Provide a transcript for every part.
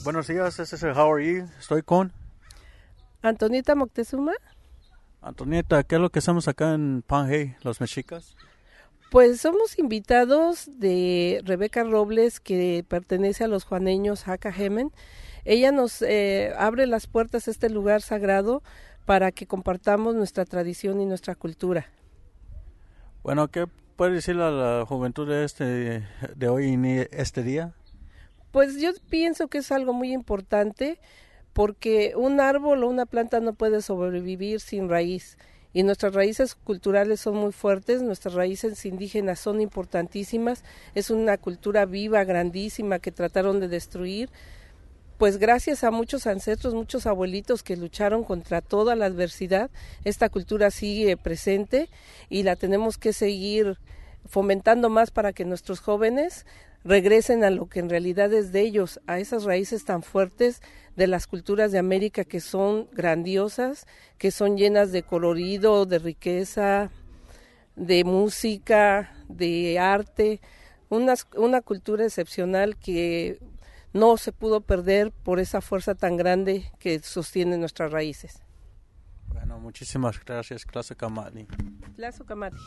Buenos días, este es el How Are You. Estoy con Antonieta Moctezuma. Antonieta, ¿qué es lo que hacemos acá en Panjay, los mexicas? Pues somos invitados de Rebeca Robles, que pertenece a los juaneños Jacajemen. Ella nos abre las puertas a este lugar sagrado para que compartamos nuestra tradición y nuestra cultura. Bueno, ¿qué puede decirle a la juventud de hoy en este día? Pues yo pienso que es algo muy importante porque un árbol o una planta no puede sobrevivir sin raíz y nuestras raíces culturales son muy fuertes, nuestras raíces indígenas son importantísimas, es una cultura viva, grandísima que trataron de destruir, pues gracias a muchos ancestros, muchos abuelitos que lucharon contra toda la adversidad, esta cultura sigue presente y la tenemos que seguir fomentando más para que nuestros jóvenes regresen a lo que en realidad es de ellos, a esas raíces tan fuertes de las culturas de América que son grandiosas, que son llenas de colorido, de riqueza, de música, de arte, una cultura excepcional que no se pudo perder por esa fuerza tan grande que sostiene nuestras raíces. Bueno, muchísimas gracias, Clase Kamani. Clase Kamani.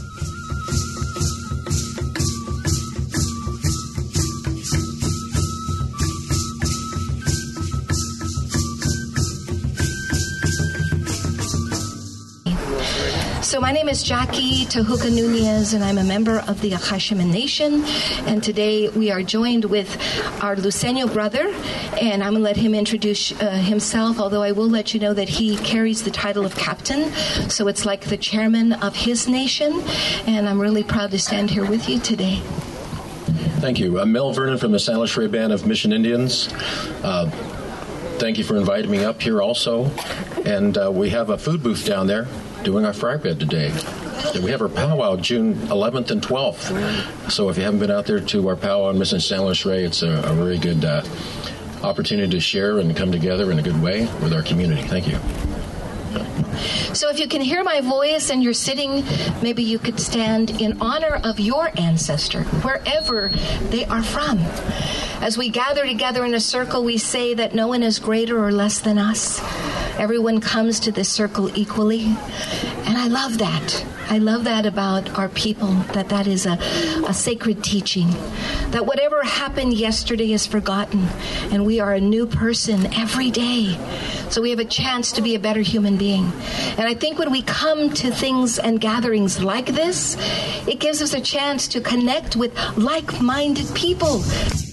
So my name is Jackie Tehuka Nunez, and I'm a member of the Akashiman Nation. And today we are joined with our Luceño brother, and I'm going to let him introduce himself, although I will let you know that he carries the title of captain. So it's like the chairman of his nation, and I'm really proud to stand here with you today. Thank you. I'm Mel Vernon from the Salish Ray Band of Mission Indians. Thank you for inviting me up here also. And we have a food booth down there doing our fry bread today. And we have our powwow June 11th and 12th. So if you haven't been out there to our powwow in Mission Salish Ray, it's a very good opportunity to share and come together in a good way with our community. Thank you. So if you can hear my voice and you're sitting, maybe you could stand in honor of your ancestor, wherever they are from. As we gather together in a circle, we say that no one is greater or less than us. Everyone comes to this circle equally. And I love that. I love that about our people, that is a sacred teaching. That whatever happened yesterday is forgotten, and we are a new person every day. So we have a chance to be a better human being. And I think when we come to things and gatherings like this, it gives us a chance to connect with like-minded people.